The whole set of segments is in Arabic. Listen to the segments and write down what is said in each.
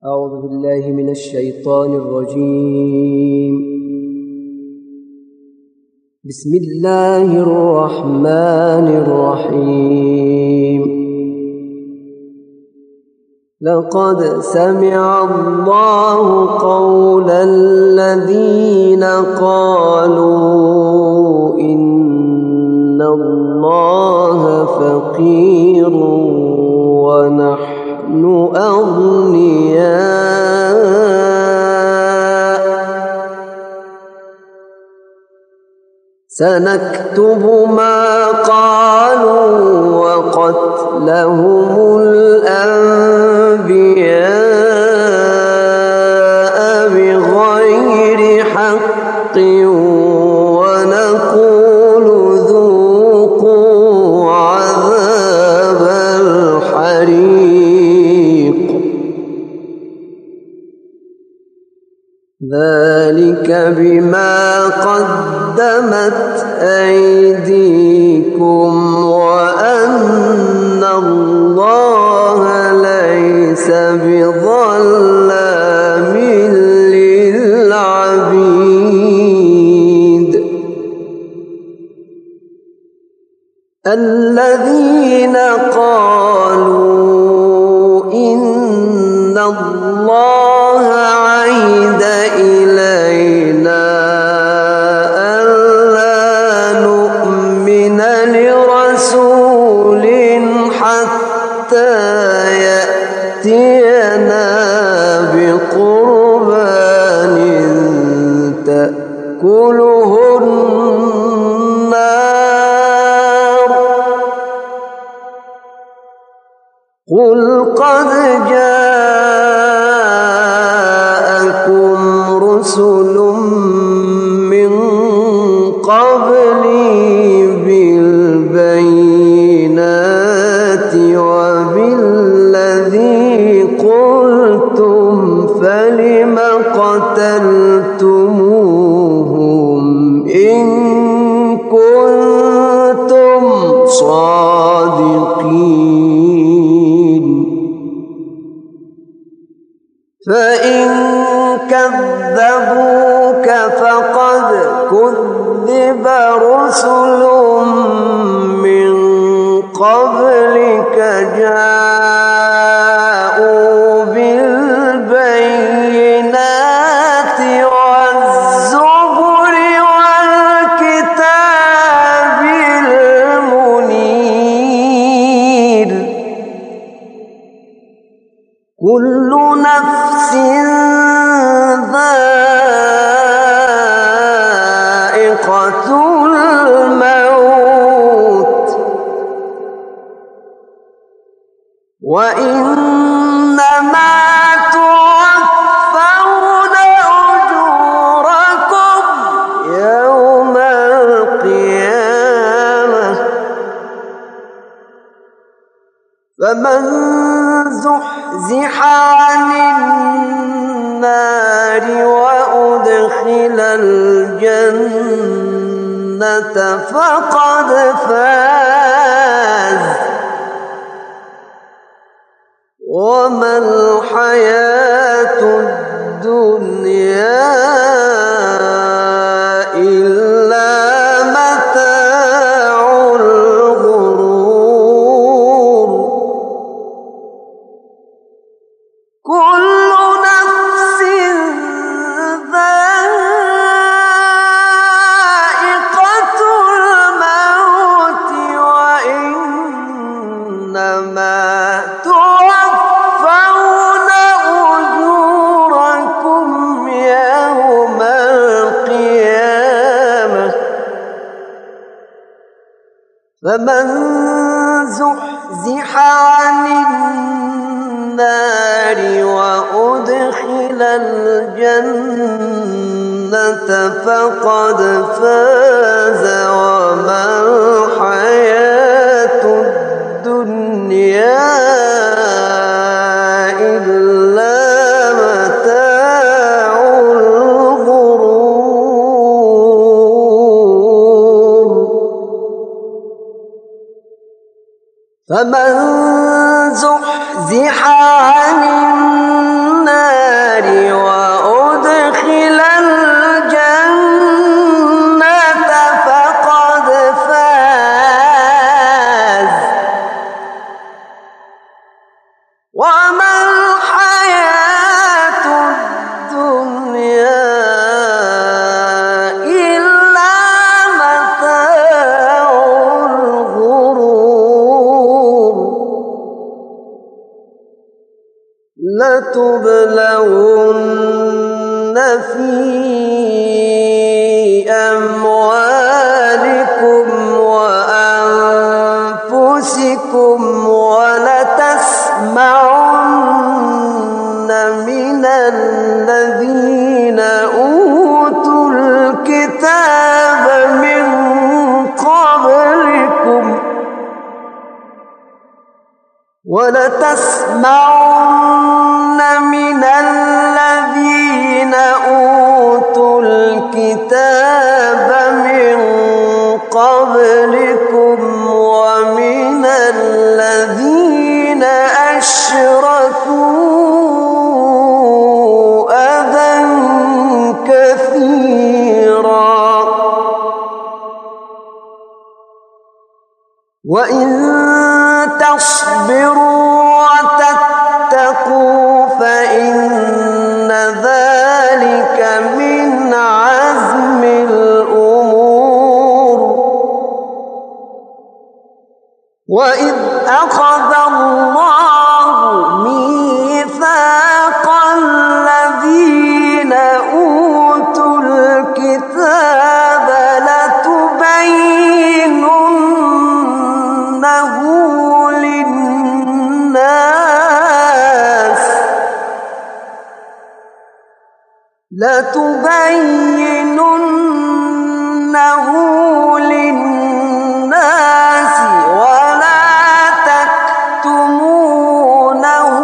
أعوذ بالله من الشيطان الرجيم. بسم الله الرحمن الرحيم. لقد سمع الله قول الذين قالوا إن الله فقير ونحن أغنياء سنكتب ما قالوا وقتلهم الأنبياء بغير حق ونقول ذوقوا عذاب الحريق ذلك بما قدمت أيديكم وأن الله ليس بظلام للعبيد. الذين قالوا إن الله عهد إلينا ألا نؤمن لرسول حتى يأتينا بقربان تأكله النار قل قد جاءكم رسل من قبلي بالبينات وبالذي قلتم فلم قتلتموهم إن كنتم صادقين فإن كذبوك فقد كذب رسل من قبلك جاءوا بالبينات والزبر والكتاب المنير كل نفس ذائقة الموت وإنما توفون أجوركم يوم القيامة فمن زحزح عن النار وأدخل الجنة فقد فاز وما الحياة الدنيا إلا متاع الغرور كل نفس ذائقة الموت وإنما توفون أجوركم يوم القيامة فمن زحزح عن النار وأدخل الجنة فقد فاز وما الحياة الدنيا إلا متاع الغرور فمن زحزح عن النار لتبلون في أموالكم وأنفسكم ولتسمعن من الذين أوتوا الكتاب من قبلكم ومن الذين أشركوا أذى كثيرا وإن تصبروا وتتقوا فإن ذلك من عزم الأمور وإذ أخذ الله ميثاق الذين أوتوا الكتاب لتبيننه للناس ولا تكتمونه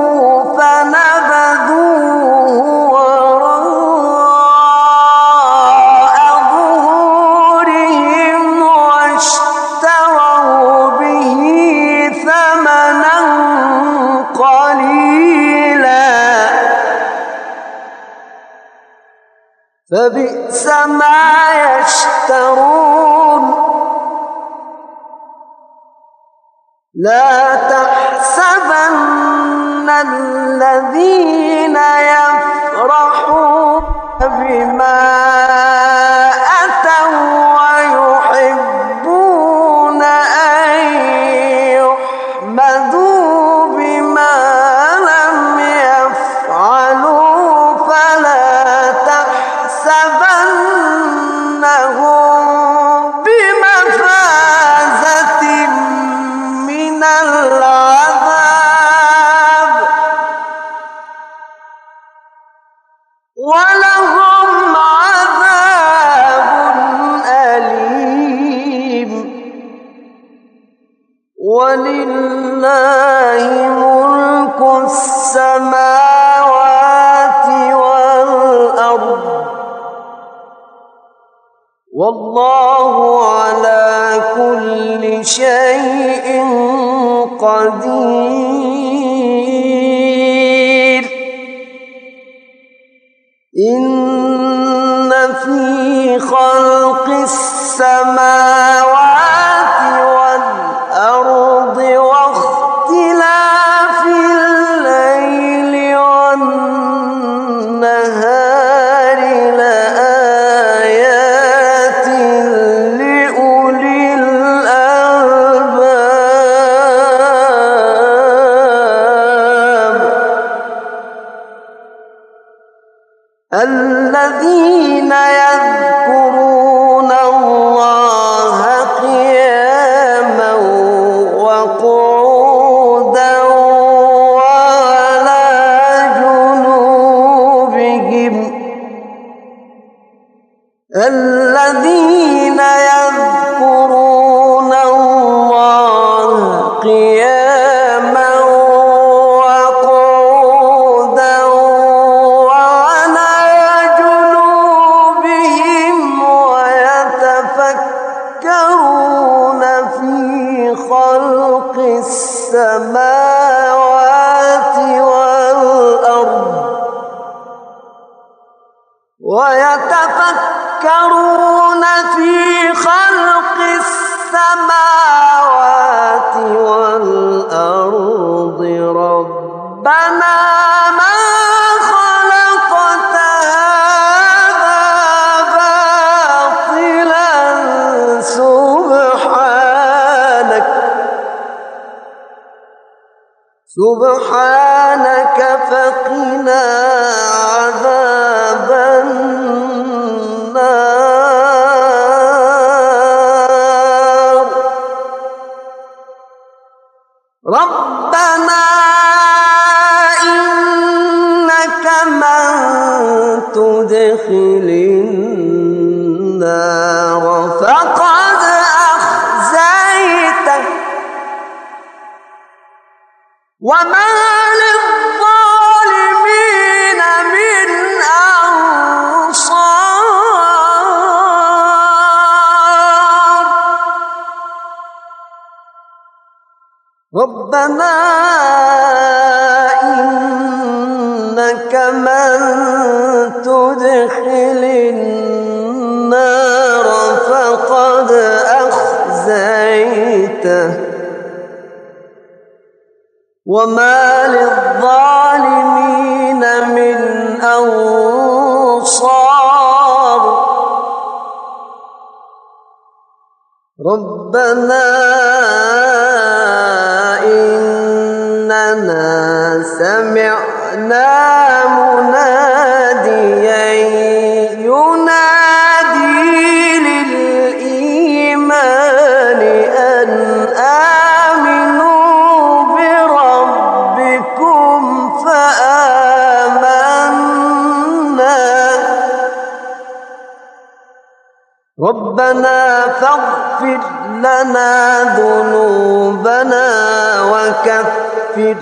فنبذوه وراء ظهورهم واشتروا به ثمنا قليلا فبئس ما يشترون لا تحسبن الذين يفرحون بما أتوا ويحبون أن يحمدوا بما لم يفعلوا فلا تحسبنهم بمفازة من العذاب ولهم عذاب أليم ولله ملك السماوات والأرض والله على كل شيء قدير إن في خلق السماوات والأرض واختلاف الليل والنهار لآيات لأولي الألباب الذين يذكرون الله قياما وقعودا وعلى جنوبهم الذين يذكرون الله قياما وقعودا وعلى جنوبهم ويتفكرون في خلق السماوات والأرض ويتفكرون في خلق السماوات والأرض ربنا ما خلقت هذا باطلا سبحانك فقنا وقنا عذاب النار. ربنا إنك من تدخل النار فقد أخزيته وما للظالمين من أنصار. ربنا إنك من تدخل النار فقد أخزيته وما للظالمين من أنصار. ربنا إننا سمعنا مناديا ينادي للإيمان أن آمنوا بربكم فآمنا. ربنا فاغفر لنا ذنوبنا وكفر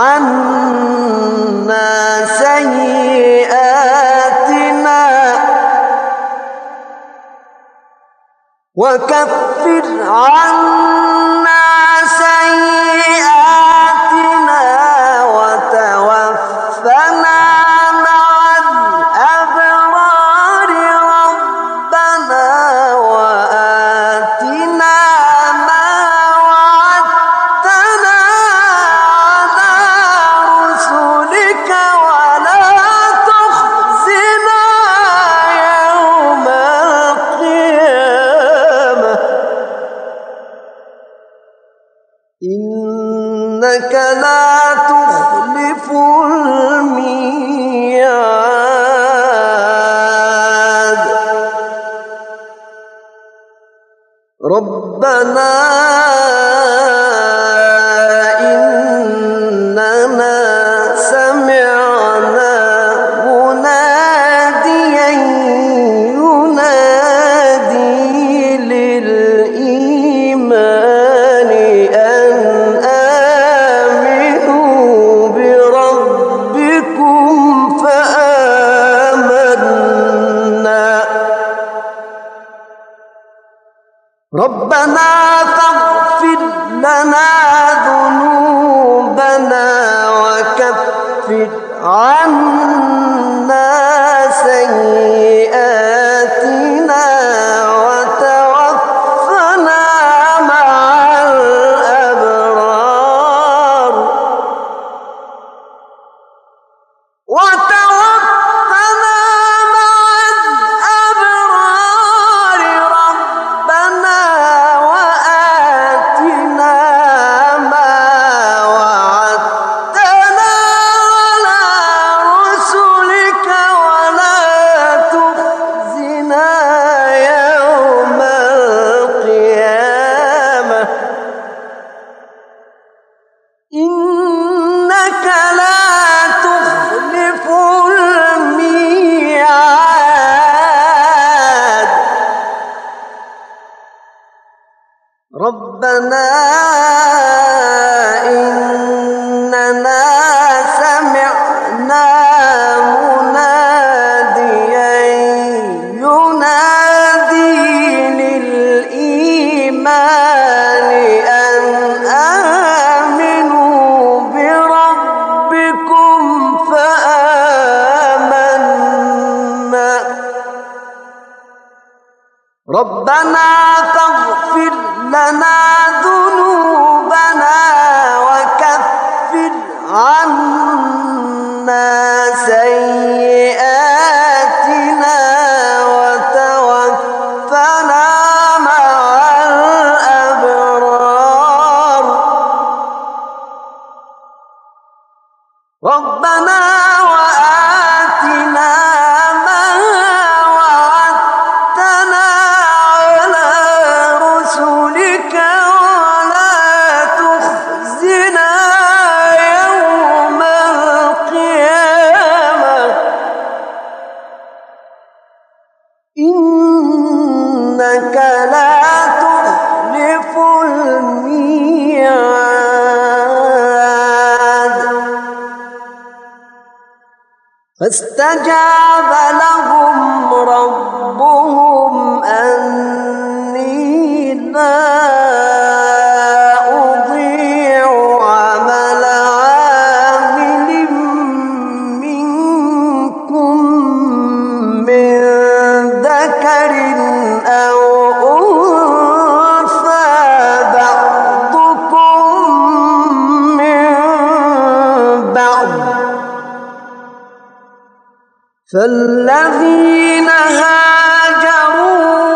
عنا سيئاتنا وتوفنا مع الأبرار. ربنا وآتنا ما وعدتنا على رسلك ولا تخزنا يوم القيامة إنك لا تخلف الميعاد. ربنا إننا سمعنا مناديا ينادي للإيمان أن آمنوا بربكم فآمنا. ربنا فاغفر لنا ذنوبنا وكفر عنا سيئاتنا وتوفنا مع الأبرار. ربنا وآتنا ما وعدتنا على رسلك ولا تخزنا يوم القيامة إنك لا تخلف الميعاد. ربنا إننا سمعنا مناديا ينادي للإيمان أن آمنوا بربكم فآمنا. ربنا فاغفر لنا ذنوبنا وكفر عنا سيئاتنا وتوفنا مع الأبرار. ربنا فاستجاب لهم ربهم أني لا أضيع عمل عامل منكم من ذكر أو أنثى بعضكم من بعض فالذين هاجروا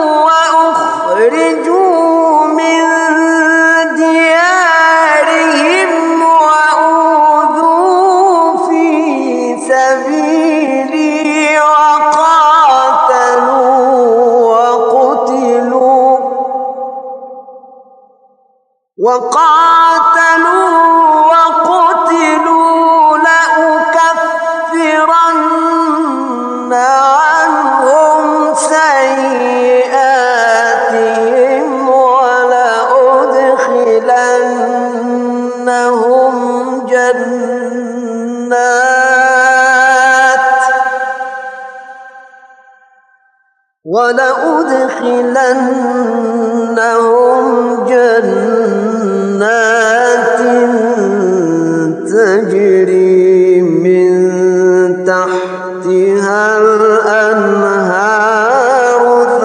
وأخرجوا من ديارهم وأوذوا في سبيلي وقاتلوا لأكفرن عنهم سيئاتهم ولأدخلنهم جنات تجري من تحتها الأنهار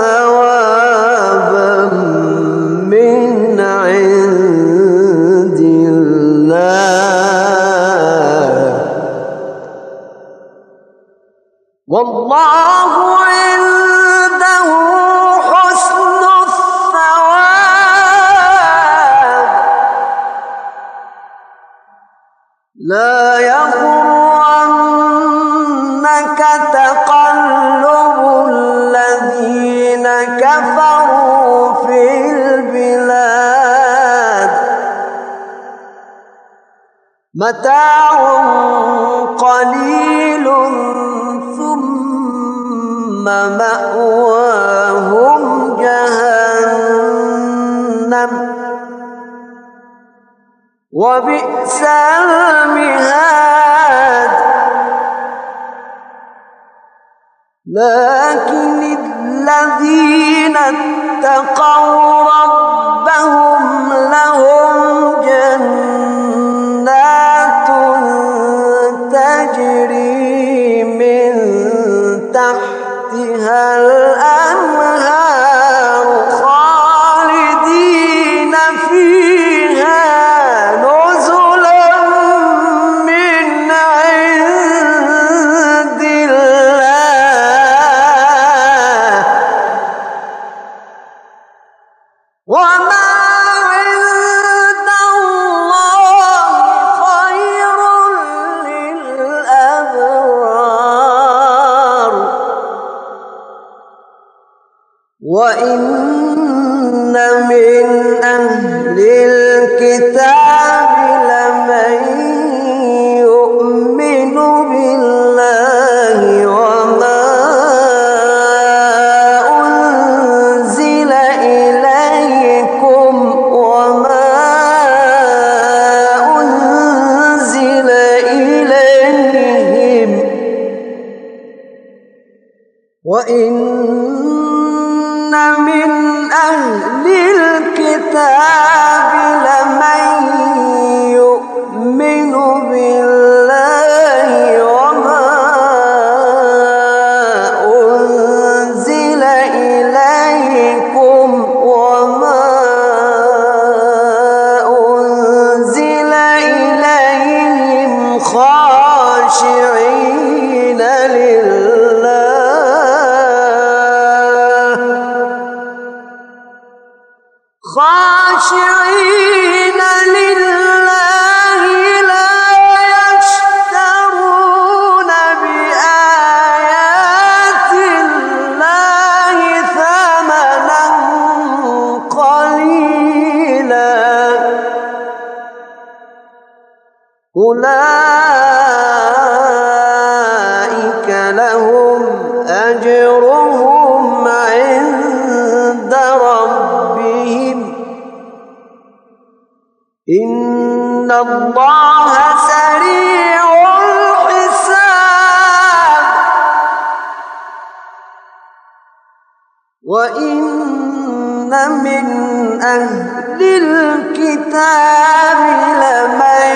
ثوابا من عند الله والله عنده حسن الثواب لا يغرنك تقلب الذين كفروا في البلاد متاع قليل ثم مأواهم جهنم وبئس المهاد لكن الذين اتقوا ربهم لهم جنات تجري من تحتها الأنهار خالدين فيها نزلا من عند الله وما عند الله خير للأبرار وإن من أهل الكتاب لمن يؤمن بالله وما أنزل إليكم وما أنزل إليهم وإن من أهل الكتاب لمن يؤمن بالله وما أنزل إليكم وما أنزل إليهم خاشعين لله لا يشترون بآيات الله ثمنا قليلا أولئك لهم أجرهم عند ربهم إن الله سريع الحساب وإن من أهل الكتاب لمن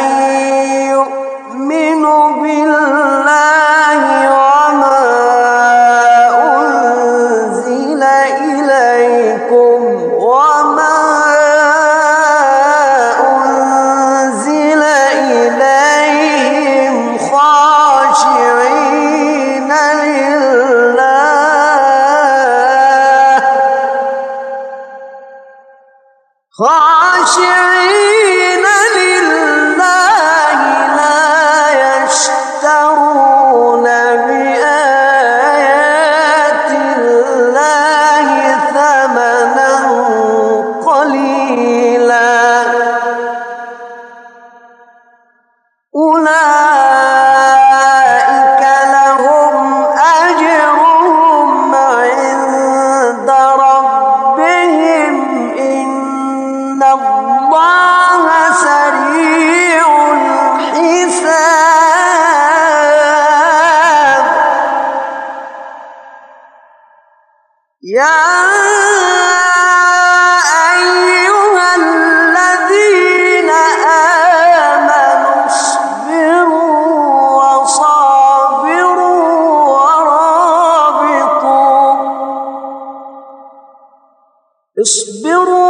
يؤمن بالله وما أنزل إليكم وما أنزل إليهم خاشعين لله لا يشترون بآيات الله ثمنا قليلا أولئك لهم أجرهم عند ربهم إن الله سريع الحساب يا أيها الذين آمنوا اصبروا وصابروا ورابطوا